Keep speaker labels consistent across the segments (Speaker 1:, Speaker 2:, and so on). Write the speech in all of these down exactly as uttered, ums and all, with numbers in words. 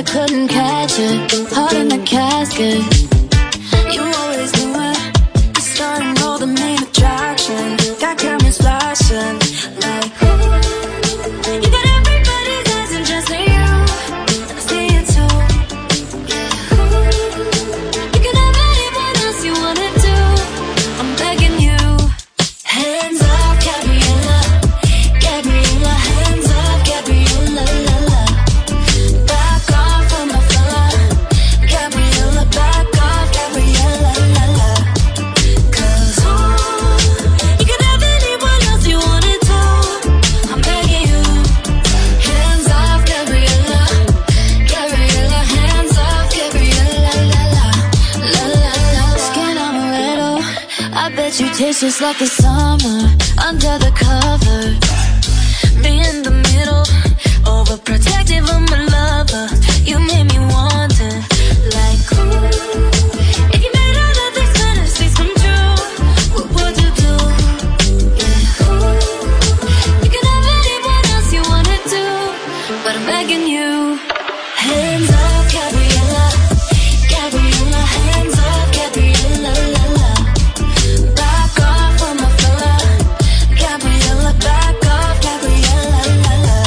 Speaker 1: couldn't catch it. Heart in the casket. You always knew it. You starting all the main attraction. Got cameras flashing like ooh. You got everybody's eyes and just you. I see it too. Yeah. Ooh. You can have anyone else you wanna do. I'm begging you. Hands up, Gabriella. Gabriella, hands up, Gabriella, la la. Back off from my fella. Gabriella, back off, Gabriella, la la. Cause ooh, you can have anyone else you wanna do. I'm begging you. Hands off, Gabriella. Gabriella, hands off, Gabriella, la la. La la la. Skin on a little. I bet you taste just like the summer under the covers. Me in the middle, overprotective of my lover. You made me wonder, like ooh, if you made all of these fantasies come true, what would you do? Yeah, ooh, you can have anyone else you wanna do, but I'm begging you. Hands up, Gabriella, Gabriella, hands up, Gabriella, la la. Back off from my fella, Gabriella, back off, Gabriella, la la.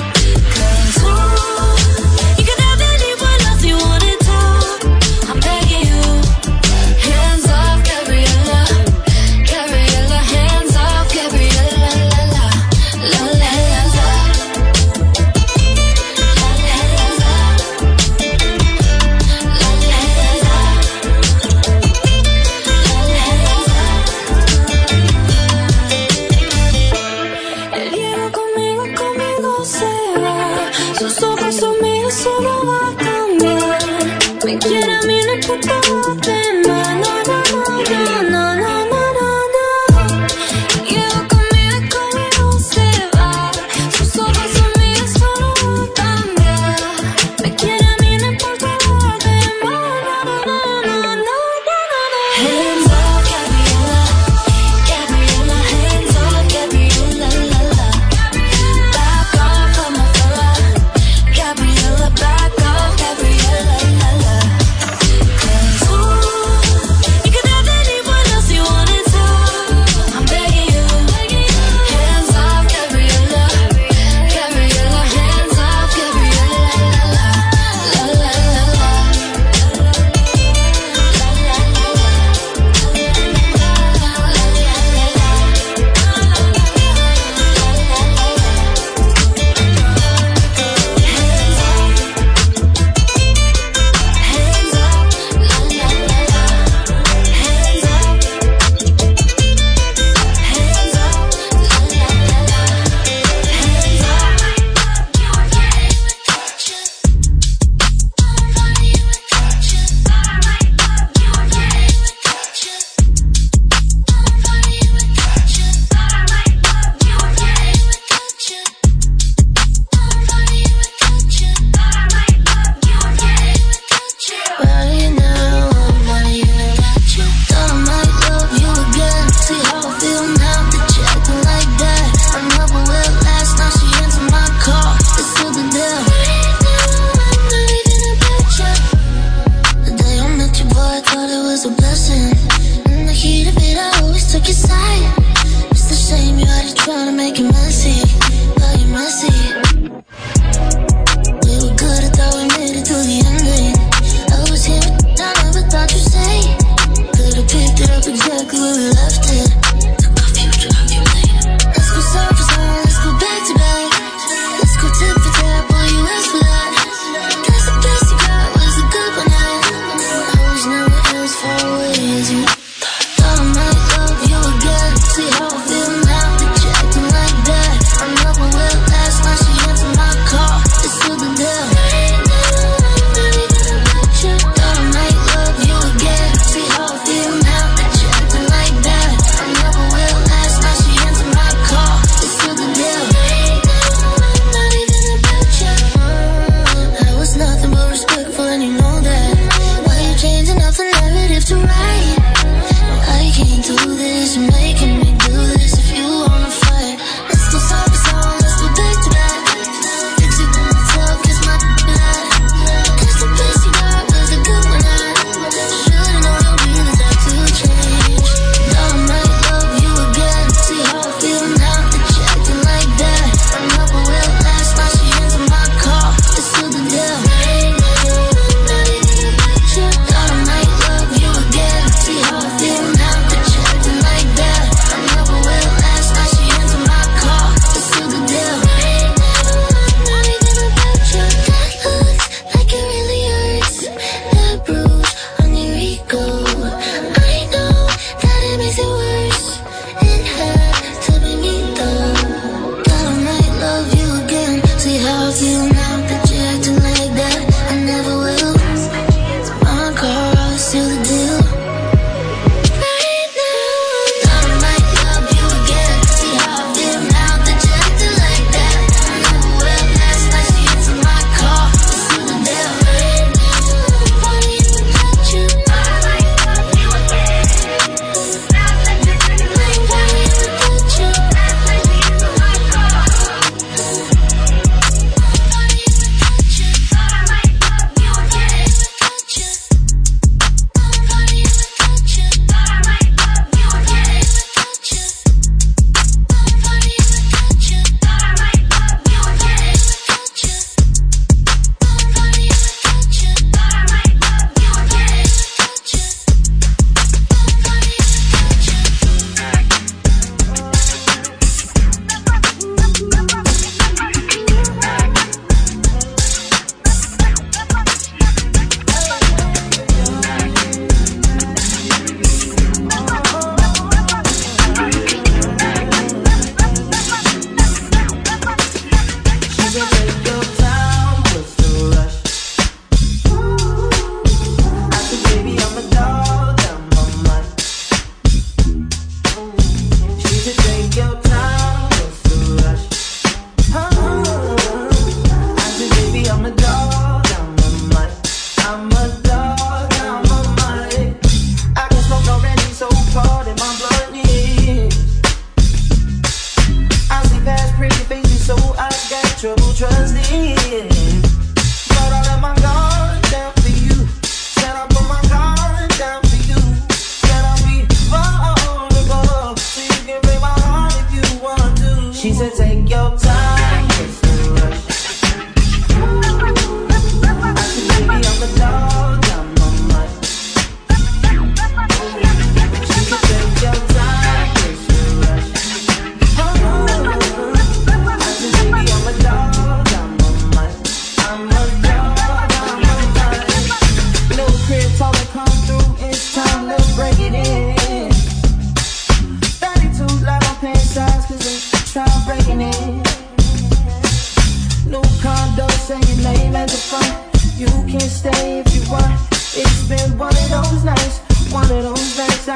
Speaker 1: Cause ooh, you can have anyone else you wanna do. I'm begging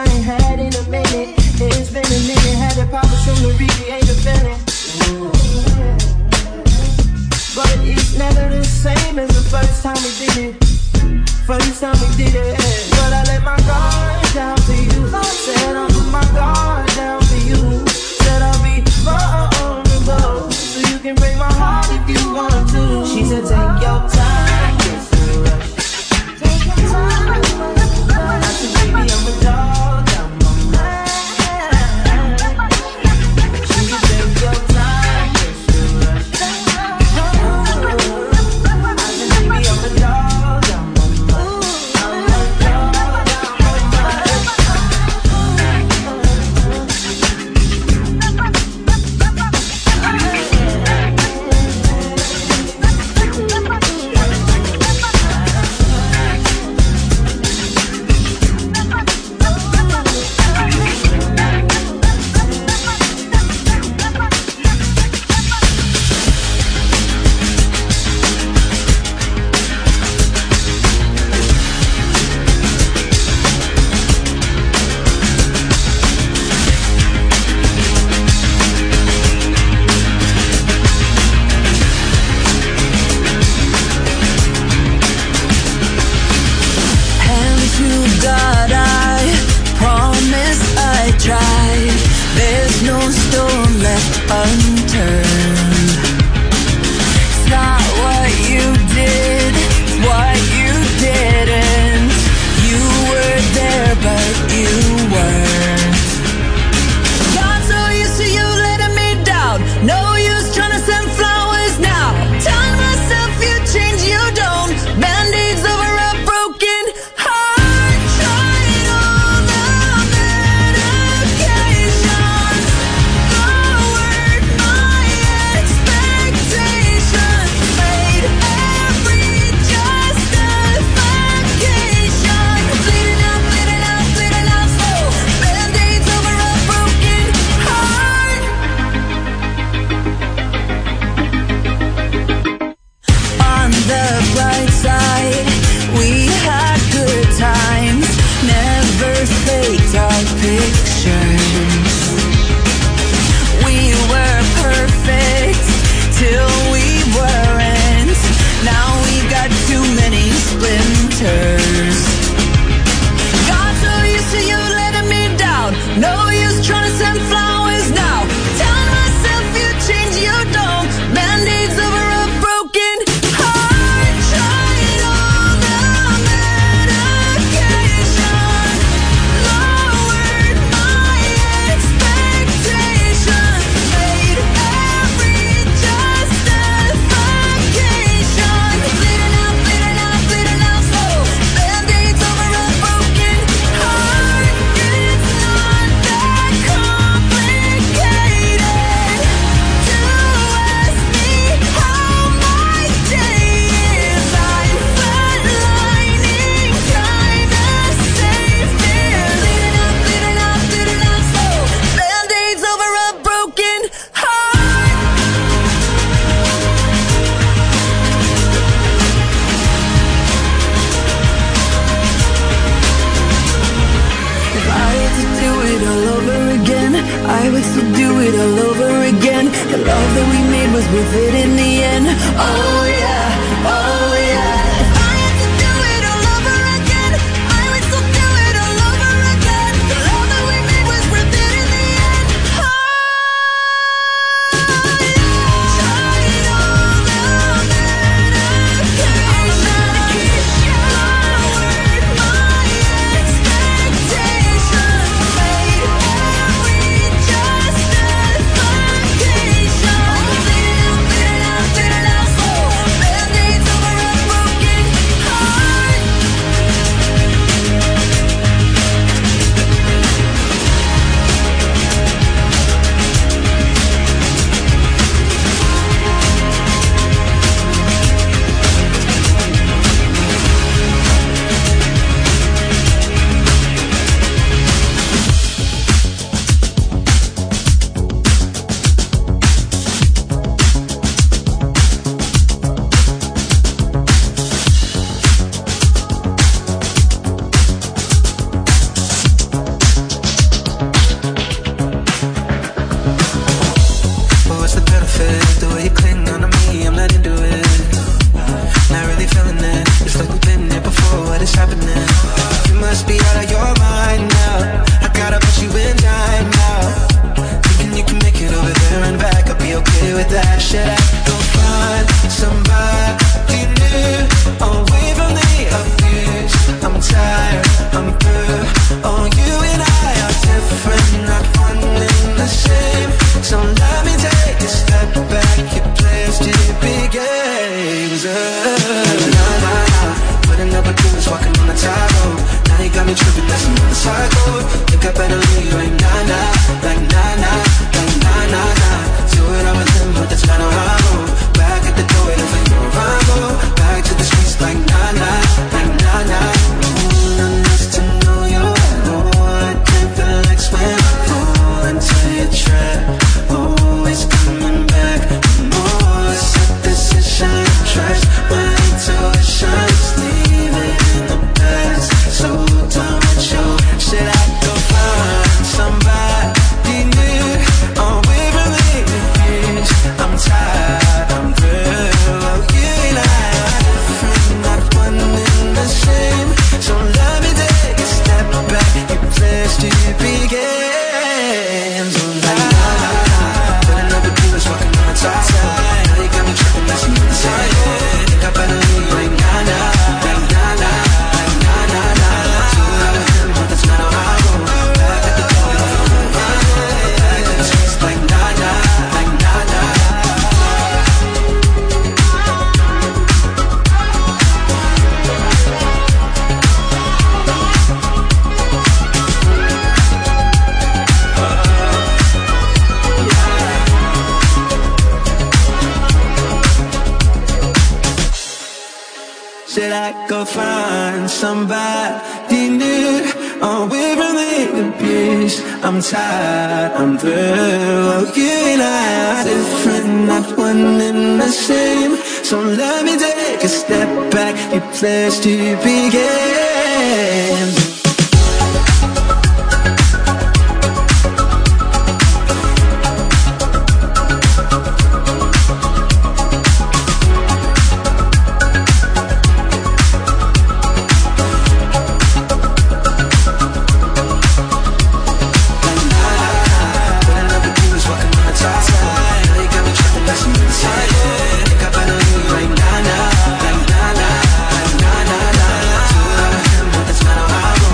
Speaker 2: I ain't had in a minute. It's been a minute, had to pop a some to recreate the feeling. But it's never the same as the first time we did it. First time we did it. But I let my guard down for you. Said I'll put my guard down for you. Said I'll be vulnerable, so you can break my heart if you want to. She said take your time, it's a rush. Take your time, I said baby I'm a dog, I'm a man. She said take your time, it's a rush. I said baby I'm a dog, I'm a man. I'm a dog, I'm a psycho. Think I better leave like nah nah, like nah nah, like nah nah nah. Do it all with him, but that's not how I go. Back at the door, it is like no rival. Back to the streets like nah nah, like nah nah. Mm, I need to know you. Oh, I can't relax when I fall into your trap. Always coming back for more. Set this in shine trash. My intuition is leaving in the past. So done with you. Should I go find somebody new? Or Waverly Hills? I'm tired, I'm through. Oh, you and I are different, not one and the same. So let me take a step back. You place to begin. So like nah nah nah, but another dude is walking on the top side. Now you got me tripping, that's me inside. Think I better leave like nah nah, like nah nah, like nah nah nah. Do it all with him, but that's not how I go. Back at the door, back to the streets like nah nah, like nah nah. Should I go find somebody new? Or Waverly Beach? I'm tired, I'm through. Oh, you and I are different, not one and the same. So let me take a step back. You place to begin. That's not how I roll.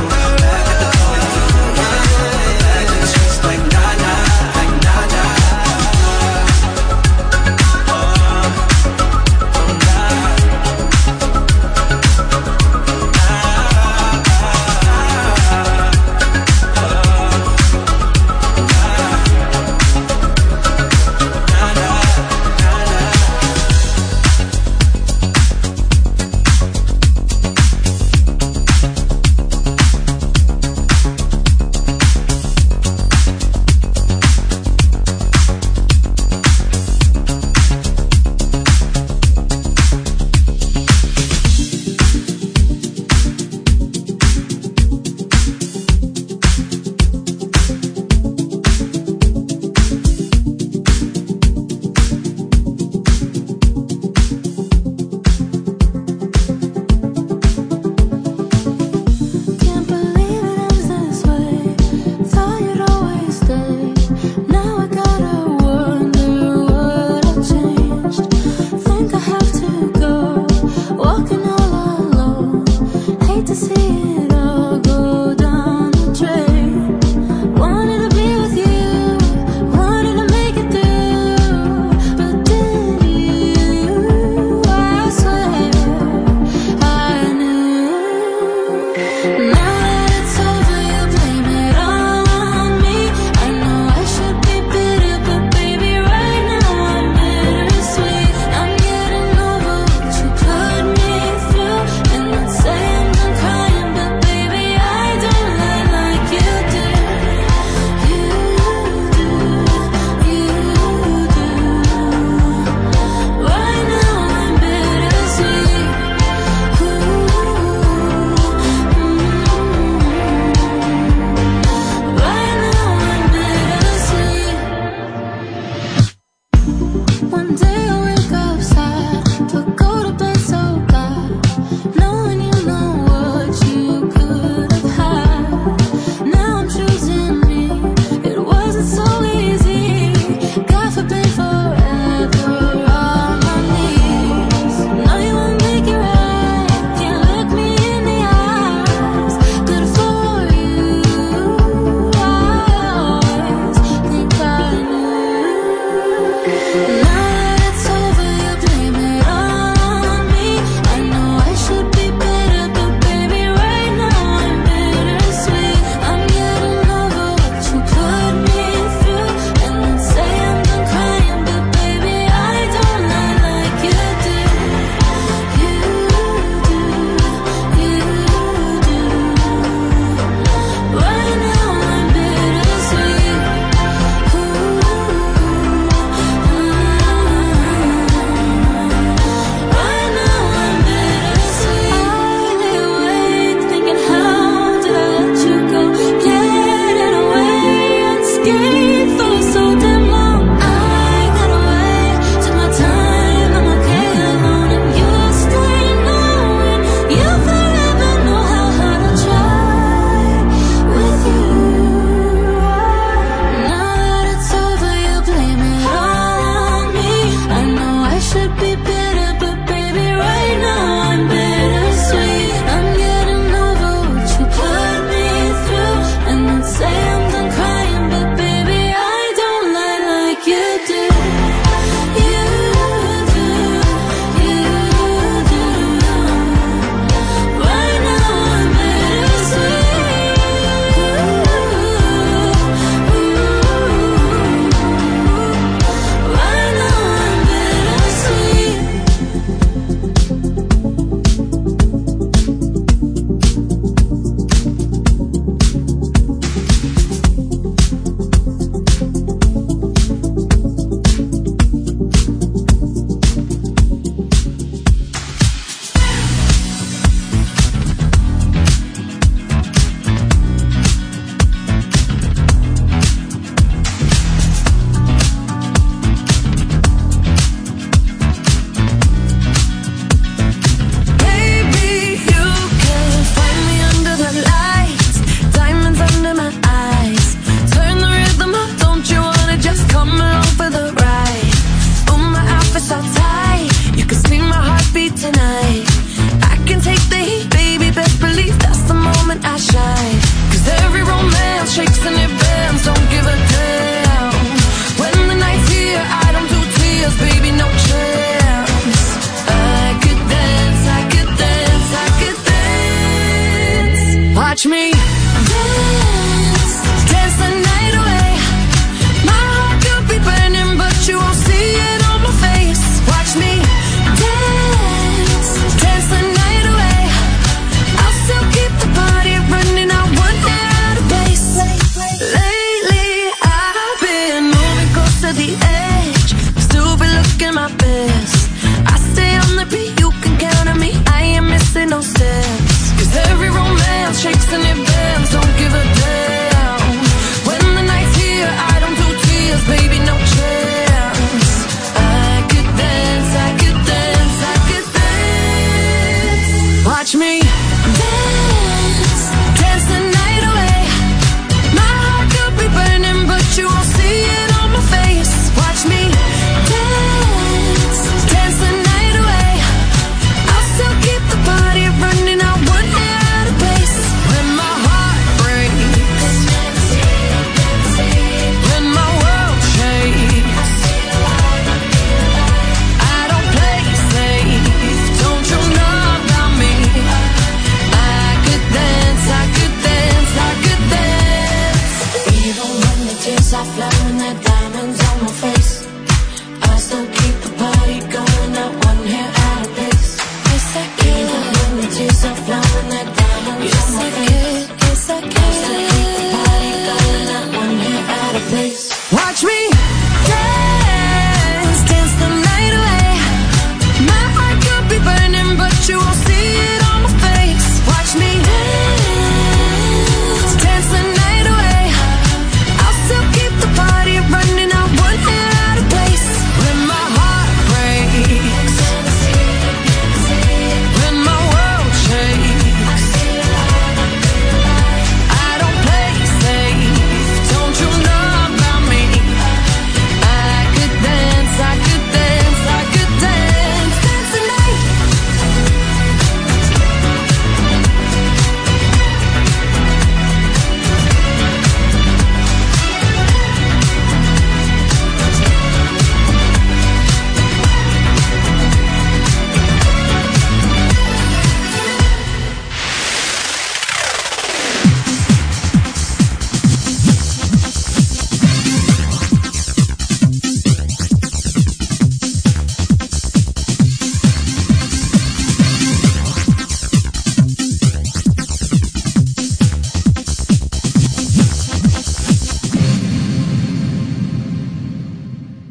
Speaker 3: me.
Speaker 1: Yeah.